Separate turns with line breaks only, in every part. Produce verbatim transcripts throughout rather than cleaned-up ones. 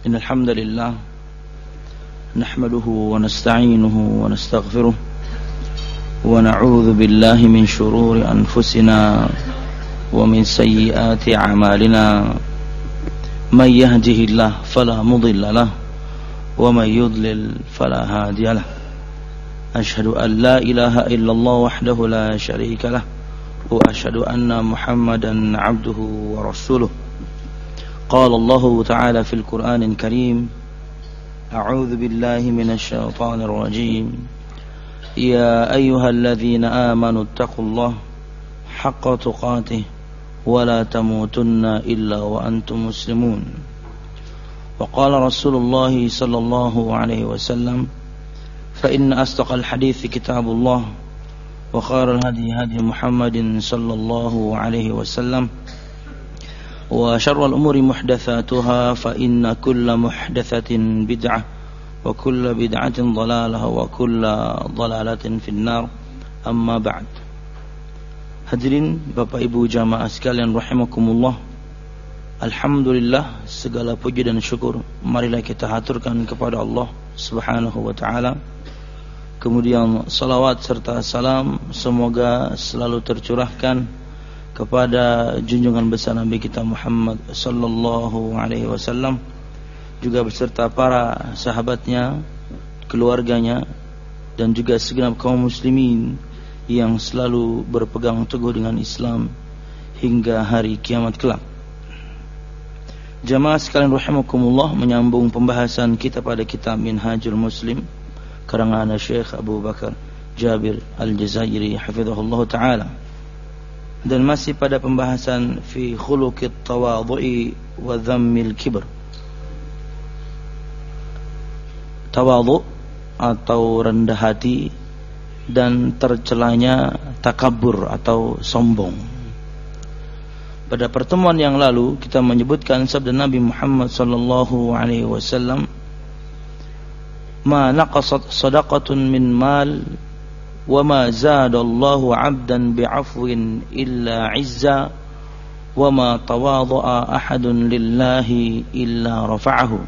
إن الحمد لله نحمده ونستعينه ونستغفره ونعوذ بالله من شرور أنفسنا ومن سيئات أعمالنا من يهده الله فلا مضل له ومن يضلل فلا هادي له أشهد أن لا إله إلا الله وحده لا شريك له وأشهد أن محمدا عبده ورسوله قال الله تعالى في القرآن الكريم أعوذ بالله من الشيطان الرجيم يا أيها الذين آمنوا اتقوا الله حق تقاته ولا تموتن إلا وأنتم مسلمون وقال رسول الله صلى الله عليه وسلم فإن أصدق الحديث كتاب الله وخير الهدي هدي محمد صلى الله عليه وسلم وشر الأمور محدثاتها فإن كل محدثة بدعة وكل بدعة ضلالة وكل ضلالة في النار أما بعد. Hadirin Bapak Ibu jamaah sekalian rahimakumullah, alhamdulillah, segala puji dan syukur marilah kita haturkan kepada Allah Subhanahu wa taala. Kemudian salawat serta salam semoga selalu tercurahkan kepada junjungan besar Nabi kita Muhammad sallallahu alaihi wasallam, juga beserta para sahabatnya, keluarganya, dan juga segenap kaum muslimin yang selalu berpegang teguh dengan Islam hingga hari kiamat kelak. Jamaah sekalian rahimakumullah, menyambung pembahasan kita pada kitab Minhajul Muslim karangan Syekh Abu Bakar Jabir Al-Jazairi hafizahullah ta'ala, dan masih pada pembahasan fi khuluqit tawadhu'i wa dhammil kibr. Tawadhu atau rendah hati dan tercelanya takabur atau sombong. Pada pertemuan yang lalu kita menyebutkan sabda Nabi Muhammad sallallahu alaihi wasallam, ma naqasat sadaqatun min mal wa ma zadallahu 'abdan bi'afwin illa 'izza wa ma tawadha'a ahadun lillahi illa rafa'ahu.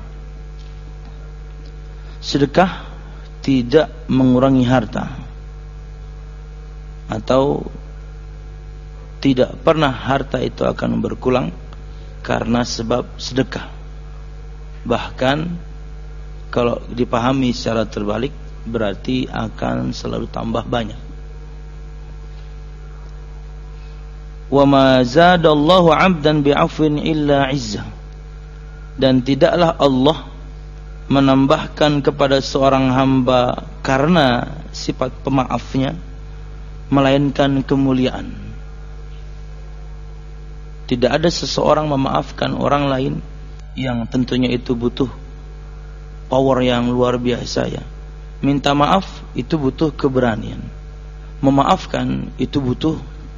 Sedekah tidak mengurangi harta, atau tidak pernah harta itu akan berkurang karena sebab sedekah. Bahkan kalau dipahami secara terbalik berarti akan selalu tambah banyak. Wa ma zadallahu 'abdan bi'afwin illa 'izza, dan tidaklah Allah menambahkan kepada seorang hamba karena sifat pemaafnya melainkan kemuliaan. Tidak ada seseorang memaafkan orang lain yang tentunya itu butuh power yang luar biasa ya. Minta maaf itu butuh keberanian. Memaafkan itu butuh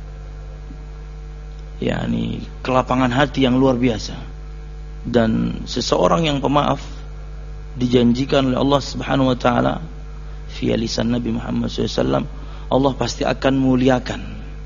yakni kelapangan hati yang luar biasa. Dan seseorang yang pemaaf dijanjikan oleh Allah Subhanahu wa taala via lisan Nabi Muhammad sallallahu alaihi wasallam, Allah pasti akan muliakan.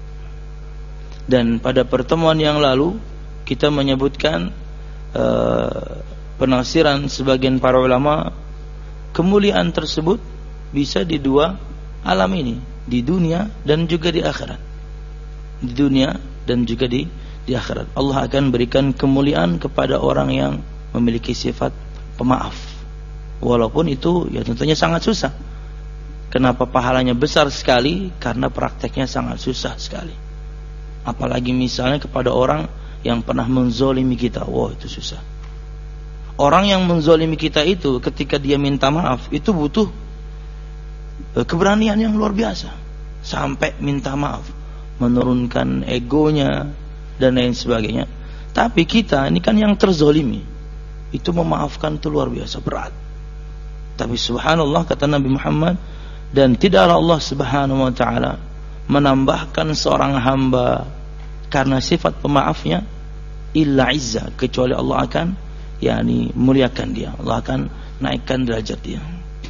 Dan pada pertemuan yang lalu kita menyebutkan uh, penafsiran sebagian para ulama, kemuliaan tersebut bisa di dua alam ini, di dunia dan juga di akhirat. Di dunia dan juga di di akhirat Allah akan berikan kemuliaan kepada orang yang memiliki sifat pemaaf. Walaupun itu ya tentunya sangat susah. Kenapa pahalanya besar sekali? Karena prakteknya sangat susah sekali. Apalagi misalnya kepada orang yang pernah menzolimi kita, wah itu susah. Orang yang menzolimi kita itu ketika dia minta maaf itu butuh keberanian yang luar biasa, sampai minta maaf, menurunkan egonya dan lain sebagainya. Tapi kita ini kan yang terzolimi, itu memaafkan itu luar biasa berat. Tapi subhanallah kata Nabi Muhammad, dan tidaklah Allah Subhanahu wa taala menambahkan seorang hamba karena sifat pemaafnya illa izza, kecuali Allah akan yakni muliakan dia, Allah akan naikkan derajat dia.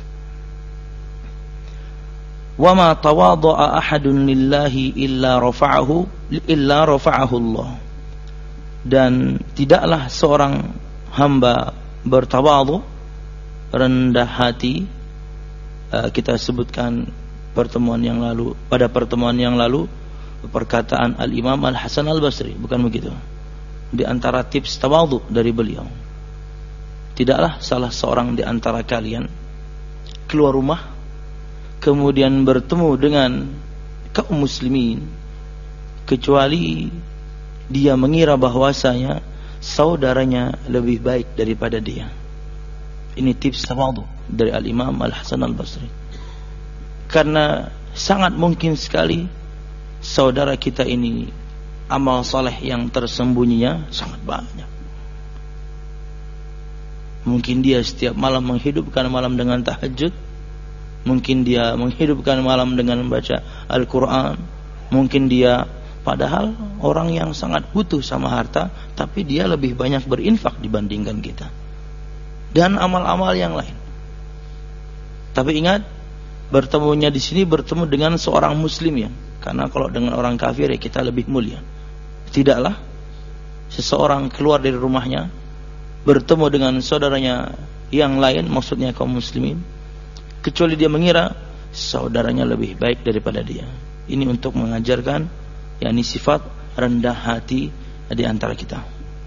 Wa ma tawadha'a ahadun lillahi illa rafa'ahu illa rafa'ahu Allah. Dan tidaklah seorang hamba bertawadhu, rendah hati. uh, kita sebutkan pertemuan yang lalu, pada pertemuan yang lalu perkataan Al-Imam Al-Hasan Al-Basri, bukan begitu? Di antara tips tawadhu dari beliau, tidaklah salah seorang di antara kalian keluar rumah kemudian bertemu dengan kaum muslimin kecuali dia mengira bahwasanya saudaranya lebih baik daripada dia. Ini tips tawadhu dari Al-Imam Al-Hasan Al-Basri. Karena sangat mungkin sekali saudara kita ini amal saleh yang tersembunyinya sangat banyak. Mungkin dia setiap malam menghidupkan malam dengan tahajud, mungkin dia menghidupkan malam dengan membaca Al-Quran, mungkin dia padahal orang yang sangat butuh sama harta, tapi dia lebih banyak berinfak dibandingkan kita, dan amal-amal yang lain. Tapi ingat, bertemunya di sini bertemu dengan seorang muslim ya, karena kalau dengan orang kafir ya kita lebih mulia. Tidaklah seseorang keluar dari rumahnya bertemu dengan saudaranya yang lain, maksudnya kaum muslimin, kecuali dia mengira saudaranya lebih baik daripada dia. Ini untuk mengajarkan yakni sifat rendah hati di antara kita.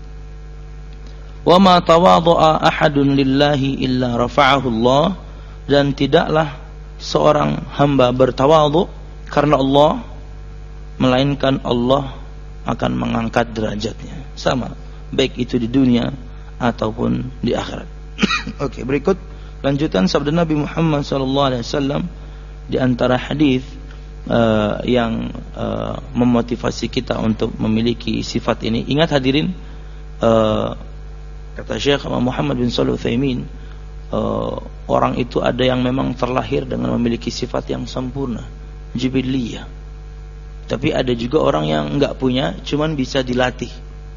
Wa ma tawadha'a ahadun lillahi illa rafa'ahu Allah, dan tidaklah seorang hamba bertawadhu karena Allah melainkan Allah akan mengangkat derajatnya, sama baik itu di dunia ataupun di akhirat. Oke, berikut lanjutan sabda Nabi Muhammad sallallahu alaihi wasallam di antara hadis uh, yang uh, memotivasi kita untuk memiliki sifat ini. Ingat hadirin, uh, kata Syekh Muhammad bin Shalih Al-Utsaimin, uh, orang itu ada yang memang terlahir dengan memiliki sifat yang sempurna, jibiliyah. Tapi ada juga orang yang enggak punya, cuman bisa dilatih.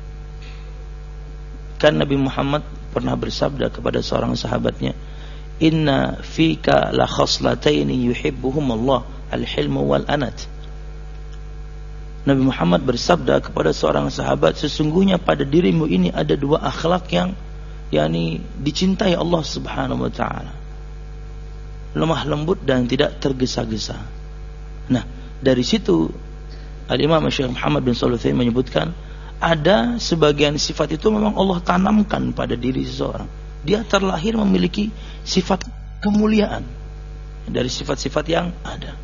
Kan Nabi Muhammad pernah bersabda kepada seorang sahabatnya, "Inna fika la khaslataini yuhibbuhum Allah, al-hilmu wal anat." Nabi Muhammad bersabda kepada seorang sahabat, sesungguhnya pada dirimu ini ada dua akhlak yang yakni dicintai Allah Subhanahu wa taala. Lemah lembut dan tidak tergesa-gesa. Nah, dari situ Al-Imam Syekh Muhammad bin Shalih Al-Utsaimin menyebutkan ada sebagian sifat itu memang Allah tanamkan pada diri seseorang. Dia terlahir memiliki sifat kemuliaan dari sifat-sifat yang ada.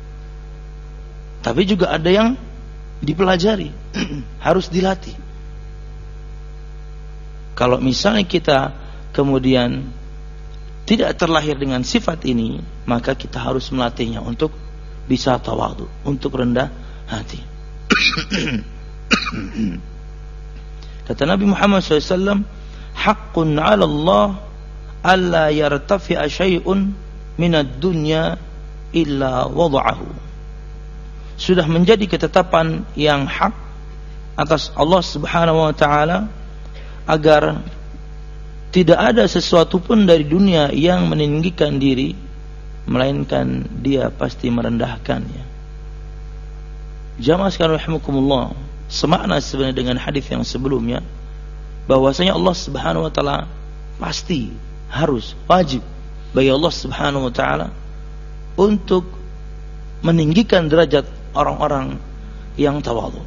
Tapi juga ada yang dipelajari, harus dilatih. Kalau misalnya kita kemudian tidak terlahir dengan sifat ini, maka kita harus melatihnya untuk bisa tawadhu, untuk rendah hati. Kata Nabi Muhammad shallallahu alaihi wasallam, haqqun 'ala Allah alla yartafi'a syai'un minad dunya illa wada'ahu. Sudah menjadi ketetapan yang hak atas Allah Subhanahu wa taala agar tidak ada sesuatu pun dari dunia yang meninggikan diri, melainkan dia pasti merendahkannya. Jamaah sekalian rahimakumullah, semakna sebenarnya dengan hadis yang sebelumnya, bahwasanya Allah Subhanahu wa taala pasti harus wajib bagi Allah Subhanahu wa taala untuk meninggikan derajat orang-orang yang tawadhu.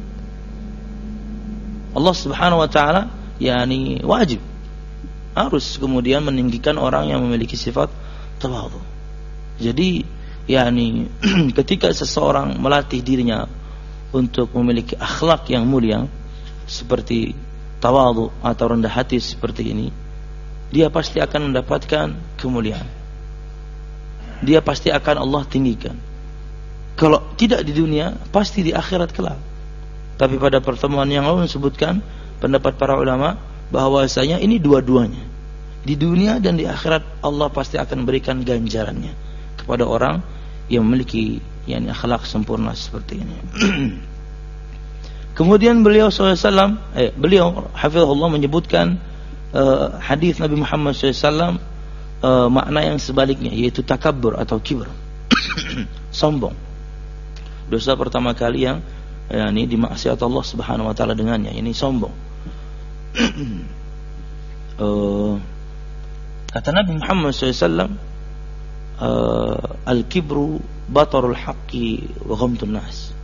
Allah Subhanahu wa taala yakni wajib harus kemudian meninggikan orang yang memiliki sifat tawadhu. Jadi yakni ketika seseorang melatih dirinya untuk memiliki akhlak yang mulia seperti tawadhu atau rendah hati seperti ini, dia pasti akan mendapatkan kemuliaan. Dia pasti akan Allah tinggikan. Kalau tidak di dunia, pasti di akhirat kelak. Tapi pada pertemuan yang lalu disebutkan pendapat para ulama bahwasanya ini dua-duanya. Di dunia dan di akhirat Allah pasti akan berikan ganjarannya kepada orang yang memiliki yakni akhlak sempurna seperti ini. Kemudian beliau sallallahu alaihi wasallam eh beliau hafizahullah menyebutkan uh, hadis Nabi Muhammad sallallahu alaihi wasallam uh, makna yang sebaliknya, yaitu takabbur atau kibr. Sombong. Dosa pertama kali yang yakni dimaksiat Allah Subhanahu wa taala dengannya, ini sombong. uh, kata Nabi Muhammad shallallahu alaihi wasallam, uh, al-kibru batarul haqqi wa ghamtun nas.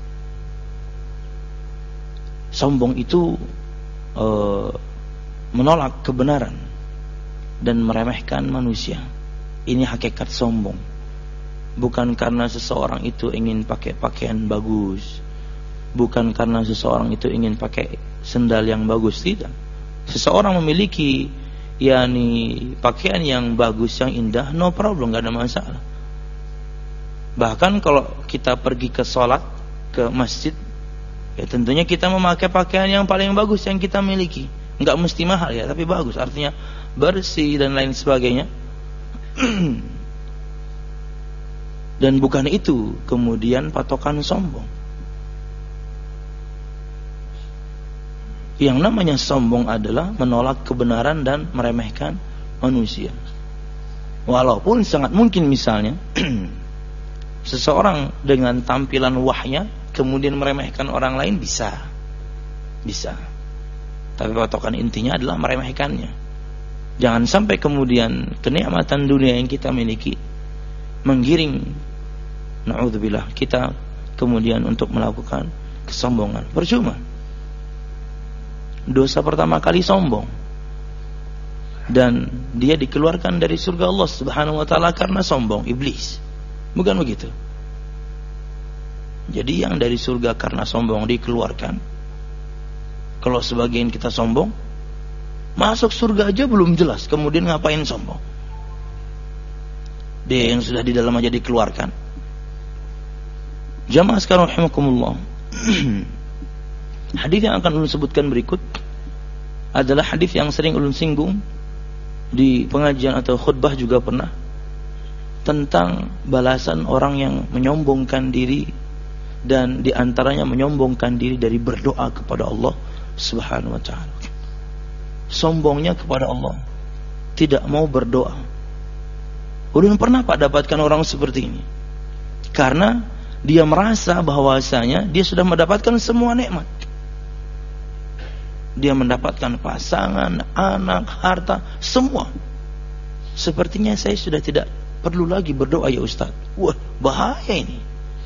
Sombong itu uh, menolak kebenaran dan meremehkan manusia. Ini hakikat sombong. Bukan karena seseorang itu ingin pakai pakaian bagus, bukan karena seseorang itu ingin pakai sendal yang bagus, tidak. Seseorang memiliki yakni pakaian yang bagus, yang indah, no problem, gak ada masalah. Bahkan kalau kita pergi ke sholat, ke masjid, ya tentunya kita memakai pakaian yang paling bagus yang kita miliki. Enggak mesti mahal ya, tapi bagus, artinya bersih dan lain sebagainya. Dan bukan itu kemudian patokan sombong. Yang namanya sombong adalah menolak kebenaran dan meremehkan manusia. Walaupun sangat mungkin misalnya seseorang dengan tampilan wahnya kemudian meremehkan orang lain, bisa. Bisa. Tapi patokan intinya adalah meremehkannya. Jangan sampai kemudian kenikmatan dunia yang kita miliki menggiring, na'udzubillah, kita kemudian untuk melakukan kesombongan. Percuma. Dosa pertama kali sombong, dan dia dikeluarkan dari surga Allah Subhanahu wa taala karena sombong, iblis. Bukan begitu? Jadi yang dari surga karena sombong dikeluarkan. Kalau sebagian kita sombong, masuk surga aja belum jelas, kemudian ngapain sombong? Dia yang sudah di dalam aja dikeluarkan. Jamaah sekarang rahimakumullah. Hadis yang akan ulun sebutkan berikut adalah hadis yang sering ulun singgung di pengajian atau khutbah juga pernah, tentang balasan orang yang menyombongkan diri, dan diantaranya menyombongkan diri dari berdoa kepada Allah Subhanahu wa ta'ala. Sombongnya kepada Allah, tidak mau berdoa. Ulun pernah Pak dapatkan orang seperti ini, karena dia merasa bahwasanya dia sudah mendapatkan semua nikmat. Dia mendapatkan pasangan, anak, harta, semua. Sepertinya saya sudah tidak perlu lagi berdoa ya Ustaz. Wah, bahaya ini.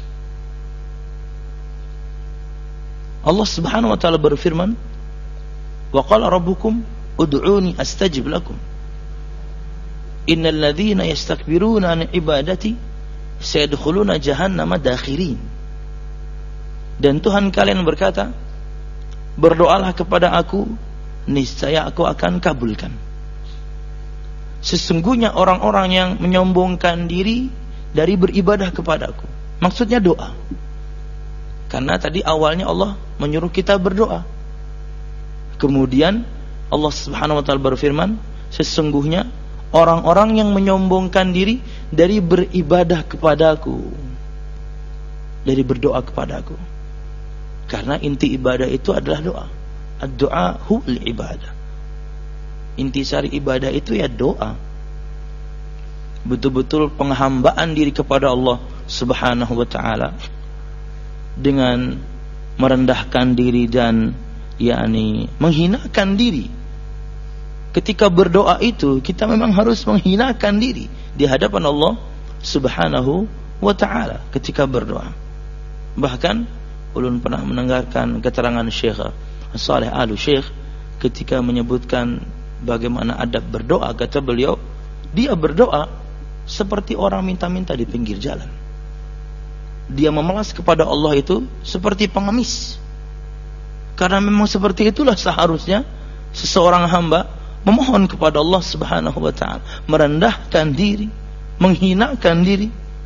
Allah Subhanahu wa taala berfirman, "Wa qala rabbukum ud'uni astajib lakum. Innal ladzina yastakbiruna an ibadati sayadkhuluna jahannama dakhirin." Dan Tuhan kalian berkata, berdoalah kepada aku, niscaya aku akan kabulkan. Sesungguhnya orang-orang yang menyombongkan diri dari beribadah kepadaku. Maksudnya doa. Karena tadi awalnya Allah menyuruh kita berdoa. Kemudian Allah Subhanahu wa taala berfirman, sesungguhnya orang-orang yang menyombongkan diri dari beribadah kepadaku, dari berdoa kepadaku. Karena inti ibadah itu adalah doa. Ad-du'a huwal ibadah. Inti sari ibadah itu ya doa. Betul-betul penghambaan diri kepada Allah Subhanahu wa taala dengan merendahkan diri dan yakni menghinakan diri. Ketika berdoa itu kita memang harus menghinakan diri di hadapan Allah Subhanahu wa taala ketika berdoa. Bahkan ulun pernah mendengarkan keterangan Syekh Saleh Al-Syekh ketika menyebutkan bagaimana adab berdoa. Kata beliau, dia berdoa seperti orang minta-minta di pinggir jalan. Dia memelas kepada Allah itu seperti pengemis. Karena memang seperti itulah seharusnya seseorang hamba memohon kepada Allah Subhanahu wa taala, merendahkan diri, menghinakan diri.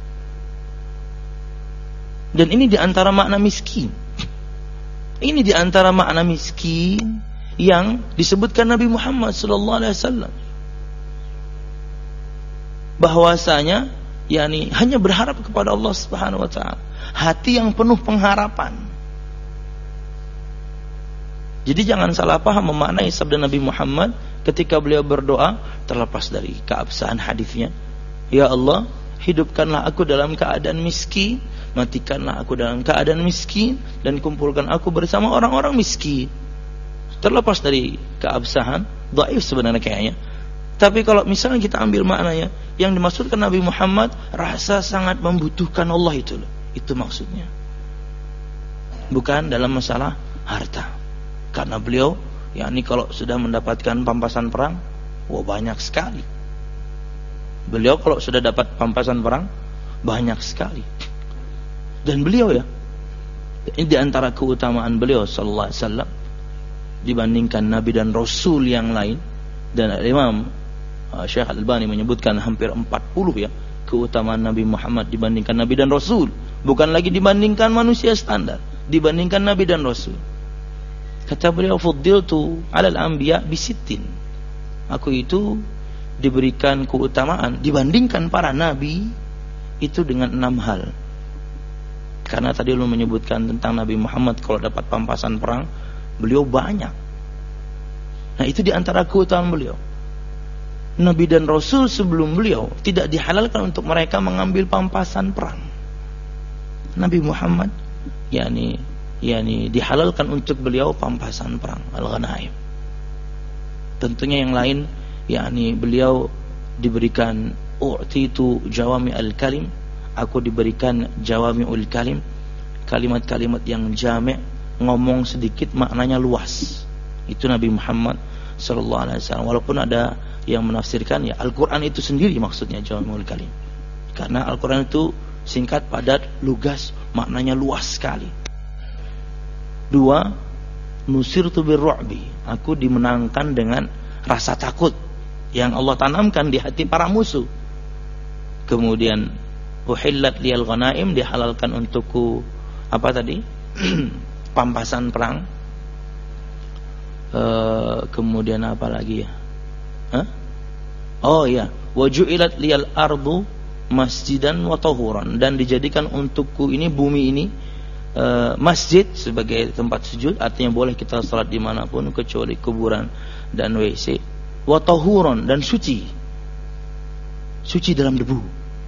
Dan ini di antara makna miskin. Ini di antara makna miskin yang disebutkan Nabi Muhammad sallallahu alaihi wasallam. Bahwasanya yakni hanya berharap kepada Allah Subhanahu wa taala, hati yang penuh pengharapan. Jadi jangan salah paham memaknai sabda Nabi Muhammad ketika beliau berdoa, terlepas dari keabsahan hadisnya. Ya Allah, hidupkanlah aku dalam keadaan miskin, matikanlah aku dalam keadaan miskin, dan kumpulkan aku bersama orang-orang miskin. Terlepas dari keabsahan dhaif sebenarnya kayaknya. Tapi kalau misalnya kita ambil maknanya, yang dimaksudkan Nabi Muhammad rasa sangat membutuhkan Allah itu loh. Itu maksudnya. Bukan dalam masalah harta. Karena beliau yakni kalau sudah mendapatkan pampasan perang, wah banyak sekali. Beliau kalau sudah dapat pampasan perang, banyak sekali. Dan beliau ya, ini di antara keutamaan beliau sallallahu alaihi wasallam dibandingkan nabi dan rasul yang lain. Dan Imam Syekh Al-Albani menyebutkan hampir empat puluh ya keutamaan Nabi Muhammad dibandingkan nabi dan rasul, bukan lagi dibandingkan manusia standar, dibandingkan nabi dan rasul. Kata beliau, fuddiltu 'alal anbiya bisittin. Aku itu diberikan keutamaan dibandingkan para nabi itu dengan enam hal. Karena tadi lu menyebutkan tentang Nabi Muhammad kalau dapat pampasan perang, beliau banyak. Nah, itu di antara keutamaan beliau. Nabi dan Rasul sebelum beliau tidak dihalalkan untuk mereka mengambil pampasan perang. Nabi Muhammad yakni yakni dihalalkan untuk beliau pampasan perang, al-ghanaim. Tentunya yang lain yakni beliau diberikan u'titu jawami al-kalim, aku diberikan jawami'ul kalim, kalimat-kalimat yang jami', ngomong sedikit maknanya luas. Itu Nabi Muhammad sallallahu alaihi wasallam. Walaupun ada yang menafsirkan ya Al-Quran itu sendiri maksudnya jawami'ul kalim, karena Al-Quran itu singkat, padat, lugas, maknanya luas sekali. Dua, nusirtu birru'bi, aku dimenangkan dengan rasa takut yang Allah tanamkan di hati para musuh. Kemudian uhillat liyal ghanaim, dihalalkan untukku apa tadi? pampasan perang. E, kemudian apa lagi ya? Hah? Oh ya, waju'ilat liyal ardu masjidan wa tahuran, dan dijadikan untukku ini bumi ini e, masjid sebagai tempat sujud, artinya boleh kita salat dimanapun kecuali kuburan dan W C. Wa tahuran, dan suci, suci dalam debu.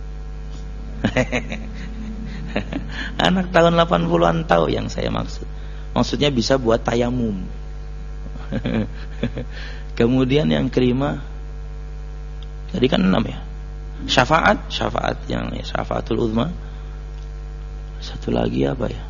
Anak tahun delapan puluhan tahu yang saya maksud. Maksudnya bisa buat tayamum. Kemudian yang kelima, tadi kan enam ya, syafaat, syafaat yang ya, syafaatul uzma. Satu lagi apa ya?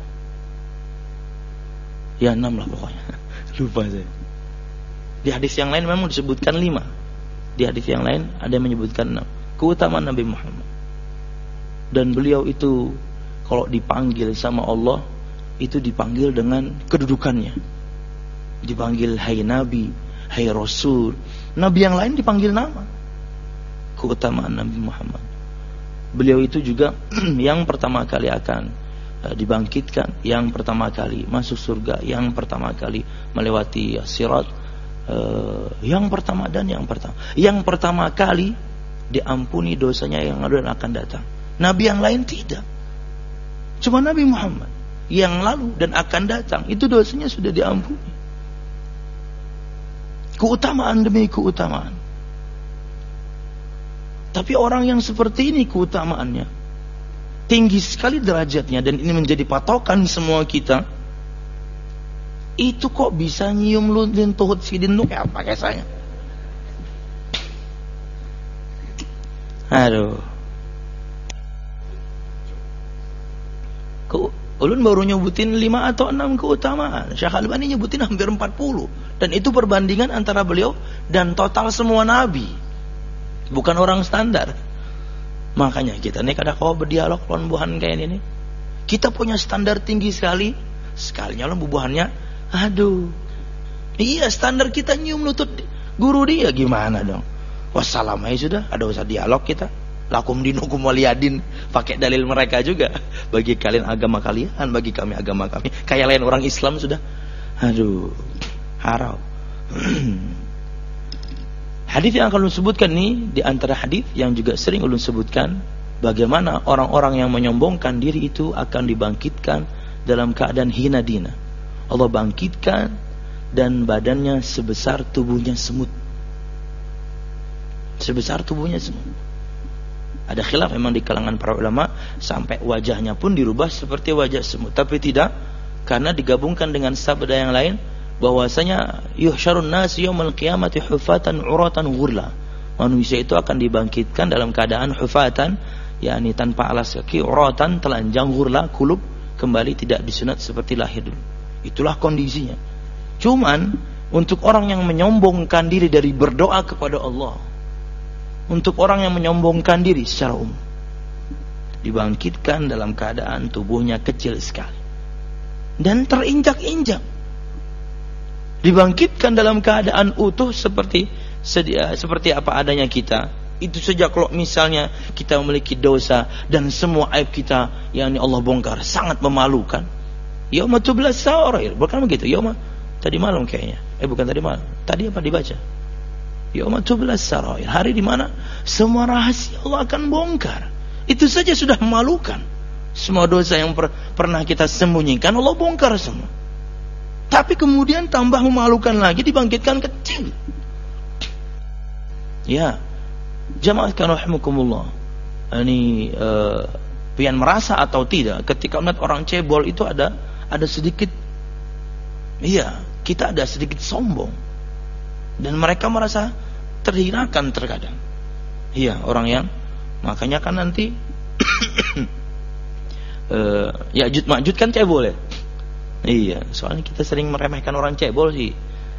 Ya enam lah pokoknya. Lupa saya. Di hadis yang lain memang disebutkan lima. Di hadis yang lain ada yang menyebutkan enam. Keutamaan Nabi Muhammad. Dan beliau itu kalau dipanggil sama Allah itu dipanggil dengan kedudukannya. Dipanggil hai Nabi, hai Rasul. Nabi yang lain dipanggil nama. Keutamaan Nabi Muhammad. Beliau itu juga yang pertama kali akan uh, dibangkitkan, yang pertama kali masuk surga, yang pertama kali melewati sirat, uh, yang pertama dan yang pertama. Yang pertama kali diampuni dosanya yang lalu dan akan datang. Nabi yang lain tidak. Cuma Nabi Muhammad yang lalu dan akan datang itu dosanya sudah diampuni. Keutamaan demi keutamaan. Tapi orang yang seperti ini keutamaannya tinggi sekali derajatnya, dan ini menjadi patokan semua kita. Itu kok bisa nyium luntin tuhut sidin lu kayak apa kayak saya? Aduh. Ulun baru nyebutin lima atau enam keutamaan. Syekh Al-Albani nyebutin hampir empat puluh. Dan itu perbandingan antara beliau dan total semua nabi. Bukan orang standar. Makanya kita nih kadang kalau berdialog lawan buhan kayak ini, kita punya standar tinggi sekali. Sekalinya lawan bubuhannya, aduh. Iya, standar kita nyium lutut guru dia, gimana dong? Wassalam aja sudah, ada usah dialog kita. Lakum dinukum waliyadin, pakai dalil mereka juga. Bagi kalian agama kalian, bagi kami agama kami. Kayak lain orang Islam sudah. Aduh, harau. Hadis yang akan ulun sebutkan nih, di antara hadis yang juga sering ulun sebutkan, bagaimana orang-orang yang menyombongkan diri itu akan dibangkitkan dalam keadaan hina dina. Allah bangkitkan dan badannya sebesar tubuhnya semut. Sebesar tubuhnya semut. Ada khilaf memang di kalangan para ulama, sampai wajahnya pun dirubah seperti wajah semut. Tapi tidak, karena digabungkan dengan sabda yang lain, bahwasanya yuhsyarun nas yaumil qiyamati hufatan uratan ghurla. Manusia itu akan dibangkitkan dalam keadaan hufatan, yakni tanpa alas kaki, uratan telanjang, ghurla kulub, kembali tidak disunat seperti lahir dulu. Itulah kondisinya. Cuman untuk orang yang menyombongkan diri dari berdoa kepada Allah, untuk orang yang menyombongkan diri secara umum, dibangkitkan dalam keadaan tubuhnya kecil sekali dan terinjak-injak, dibangkitkan dalam keadaan utuh seperti sedia, seperti apa adanya kita. Itu saja kalau misalnya kita memiliki dosa dan semua aib kita yang Allah bongkar, sangat memalukan. Yauma tublas sarair, bukan begitu? Yauma tadi malam kayaknya. Eh bukan tadi malam. Tadi apa dibaca? Yauma tublas sarair, hari di mana semua rahasia Allah akan bongkar. Itu saja sudah memalukan. Semua dosa yang per, pernah kita sembunyikan Allah bongkar semua. Tapi kemudian tambah memalukan lagi, dibangkitkan kecil. Ya, jamaah rahimakumullah. Ini uh, pian merasa atau tidak ketika melihat orang cebol itu ada ada sedikit, iya, kita ada sedikit sombong. Dan mereka merasa terhinakan terkadang. Iya, orang yang makanya kan nanti uh, Ya'juj Ma'juj kan cebol ya. Iya, soalnya kita sering meremehkan orang cebol sih.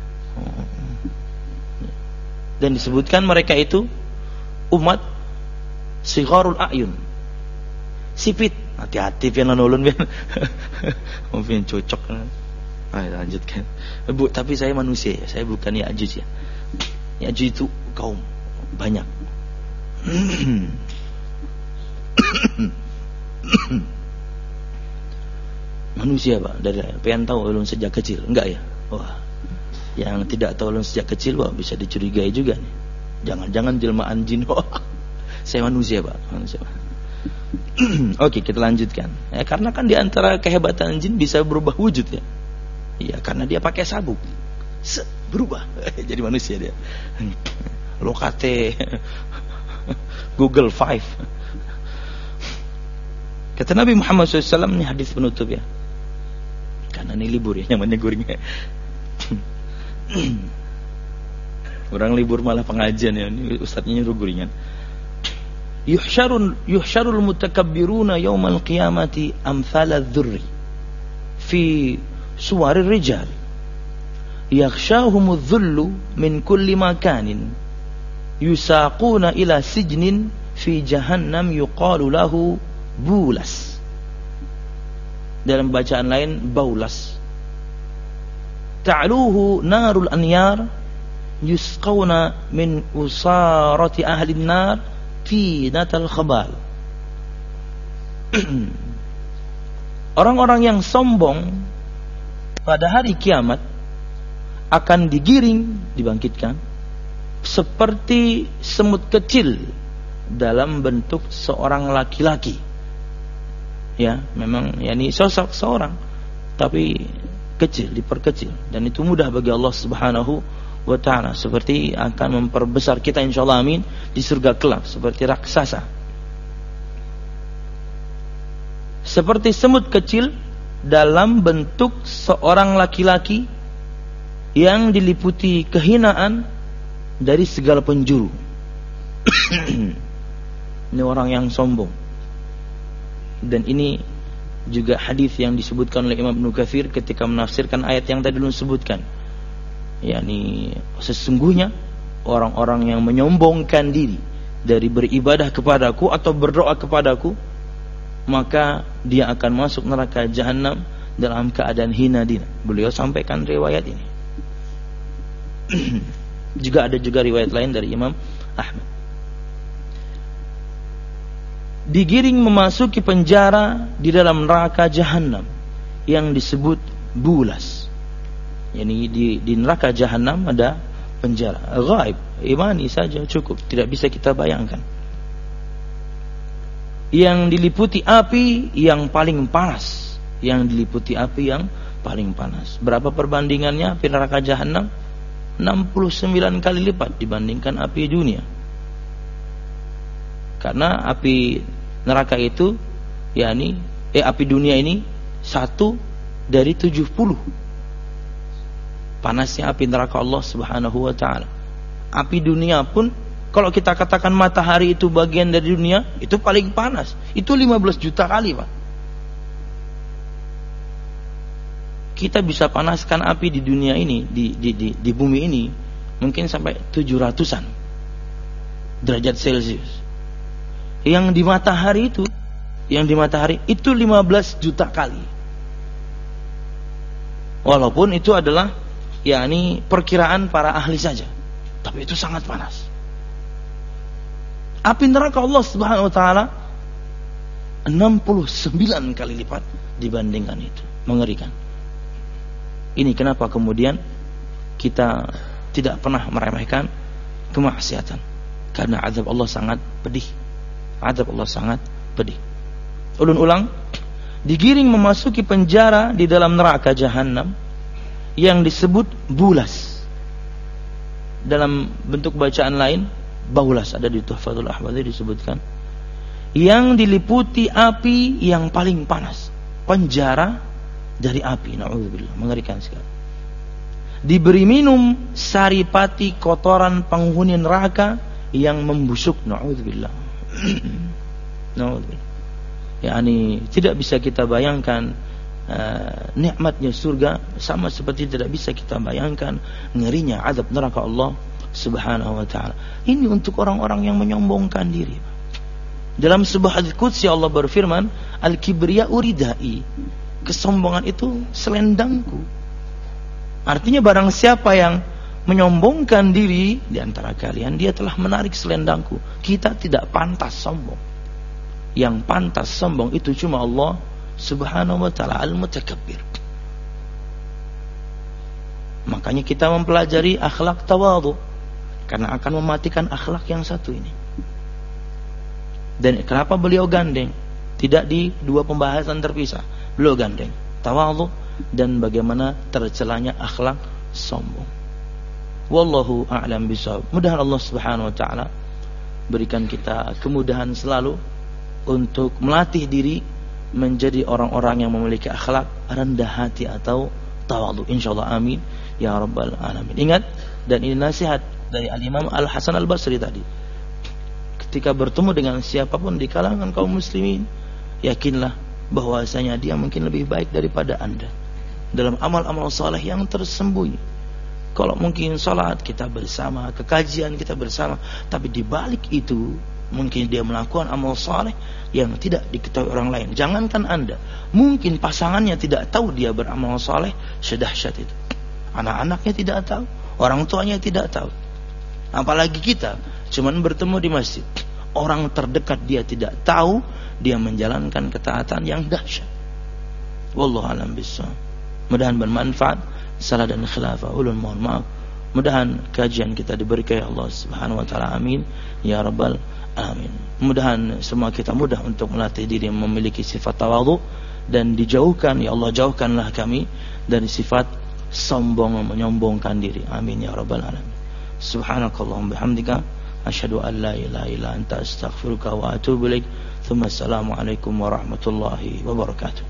Dan disebutkan mereka itu umat sigharul a'yun, sipit. Hati-hati pian nulun pian. Mungkin cocok. Ayo lanjutkan. Bu, tapi saya manusia ya, saya bukan Ya'juj ya. Ya'juj itu kaum banyak. Manusia Pak, dari pengen tahu ulun sejak kecil, enggak ya? Wah, yang tidak tahu ulun sejak kecil Pak bisa dicurigai juga nih. Jangan-jangan jelmaan jin. Saya manusia Pak, manusia Pak. Oke, kita lanjutkan. Ya, karena kan di antara kehebatan jin bisa berubah wujud ya. Iya, karena dia pakai sabuk. Se, berubah jadi manusia dia. Lokate Google Five. Kata Nabi Muhammad shallallahu alaihi wasallam, ini hadis penutup ya. Karena ini libur ya, nyamannya guringnya. Orang libur malah pengajian ya. Ini ustadznya nyuruh guringan. Yuhsyarun yuhsyarul mutakabbiruna yaumal qiyamati amthala dzurri fi suwarir rijal. Yakhshahumudz dhullu min kulli makanin. Yusaquna ila sijnin fi jahannam yuqalu lahu bulas. Dalam bacaan lain baulas. Ta'luhu narul anyar yusqawna min usarati ahli an-nar tinatal khabal. Orang-orang yang sombong pada hari kiamat akan digiring, dibangkitkan seperti semut kecil dalam bentuk seorang laki-laki. Ya, memang ya ini sosok seorang tapi kecil, diperkecil, dan itu mudah bagi Allah Subhanahu wa taala, seperti akan memperbesar kita insyaallah amin di surga kelak seperti raksasa. Seperti semut kecil dalam bentuk seorang laki-laki yang diliputi kehinaan dari segala penjuru. Ini orang yang sombong. Dan ini juga hadis yang disebutkan oleh Imam Ibnu Katsir ketika menafsirkan ayat yang tadi dulu sebutkan. yakni sesungguhnya orang-orang yang menyombongkan diri dari beribadah kepadaku atau berdoa kepadaku, maka dia akan masuk neraka jahanam dalam keadaan hina dina. Beliau sampaikan riwayat ini. Juga ada juga riwayat lain dari Imam Ahmad. Digiring memasuki penjara di dalam neraka jahanam yang disebut bulas. Yani di, di neraka jahanam ada penjara. Ghaib, imani saja cukup, tidak bisa kita bayangkan. Yang diliputi api yang paling panas, yang diliputi api yang paling panas. Berapa perbandingannya api neraka jahanam? enam puluh sembilan kali lipat dibandingkan api dunia. Karena api neraka itu, yakni eh api dunia ini satu dari tujuh puluh. panasnya api neraka Allah Subhanahu wa taala. Api dunia pun kalau kita katakan matahari itu bagian dari dunia, itu paling panas. Itu lima belas juta kali, Pak. Kita bisa panaskan api di dunia ini, di di di, di bumi ini mungkin sampai tujuh ratusan derajat Celcius. Yang di matahari itu, yang di matahari itu lima belas juta kali. Walaupun itu adalah yakni perkiraan para ahli saja, tapi itu sangat panas. Api neraka Allah Subhanahu wa taala enam puluh sembilan kali lipat dibandingkan itu. Mengerikan. Ini kenapa kemudian kita tidak pernah meremehkan kemaksiatan, karena azab Allah sangat pedih. Azab Allah sangat pedih. Ulun ulang, digiring memasuki penjara di dalam neraka jahanam yang disebut bulas. Dalam bentuk bacaan lain baulas, ada di Tuhfatul Ahwadhi disebutkan, yang diliputi api yang paling panas. Penjara dari api, na'udzubillah, mengerikan sekali. Diberi minum saripati kotoran penghuni neraka yang membusuk, na'udzubillah. Na'udzubillah. Yani tidak bisa kita bayangkan uh, nikmatnya surga, sama seperti tidak bisa kita bayangkan ngerinya azab neraka Allah Subhanahu wa taala. Ini untuk orang-orang yang menyombongkan diri. Dalam sebuah hadits qudsi Allah berfirman, al-kibriya uridai. Kesombongan itu selendangku. Artinya barang siapa yang menyombongkan diri di antara kalian, dia telah menarik selendangku. Kita tidak pantas sombong. Yang pantas sombong itu cuma Allah Subhanahu wa taala al-mutakabbir. Makanya kita mempelajari akhlak tawadhu, karena akan mematikan akhlak yang satu ini. Dan kenapa beliau gandeng? Tidak di dua pembahasan terpisah. Beliau gandeng tawadhu dan bagaimana tercelanya akhlak sombong. Wallahu a'lam bishawab. Mudah Allah Subhanahu wa taala berikan kita kemudahan selalu untuk melatih diri menjadi orang-orang yang memiliki akhlak rendah hati atau tawadhu. Insyaallah, amin ya rabbal alamin. Ingat, dan ini nasihat dari Al-Imam Al-Hasan Al-Basri tadi. Ketika bertemu dengan siapapun di kalangan kaum muslimin, yakinlah bahwasanya dia mungkin lebih baik daripada Anda dalam amal-amal saleh yang tersembunyi. Kalau mungkin salat kita bersama, kekajian kita bersama, tapi di balik itu mungkin dia melakukan amal saleh yang tidak diketahui orang lain. Jangankan Anda, mungkin pasangannya tidak tahu dia beramal saleh sedahsyat itu. Anak-anaknya tidak tahu, orang tuanya tidak tahu. Apalagi kita cuman bertemu di masjid, orang terdekat dia tidak tahu dia menjalankan ketaatan yang dahsyat. Wallahu a'lam bishawab. Mudahan bermanfaat. Salah dan khilafah ulun mohon maaf. Mudahan kajian kita diberkahi Allah Subhanahu wa taala, amin ya rabbal alamin. Mudahan semua kita mudah untuk melatih diri memiliki sifat tawadhu, dan dijauhkan ya Allah, jauhkanlah kami dari sifat sombong, menyombongkan diri, amin ya rabbal alamin. Subhanakallahumma bihamdika asyhadu an la ilaha illa anta astaghfiruka wa atubu ilaik. Assalamualaikum warahmatullahi wabarakatuh.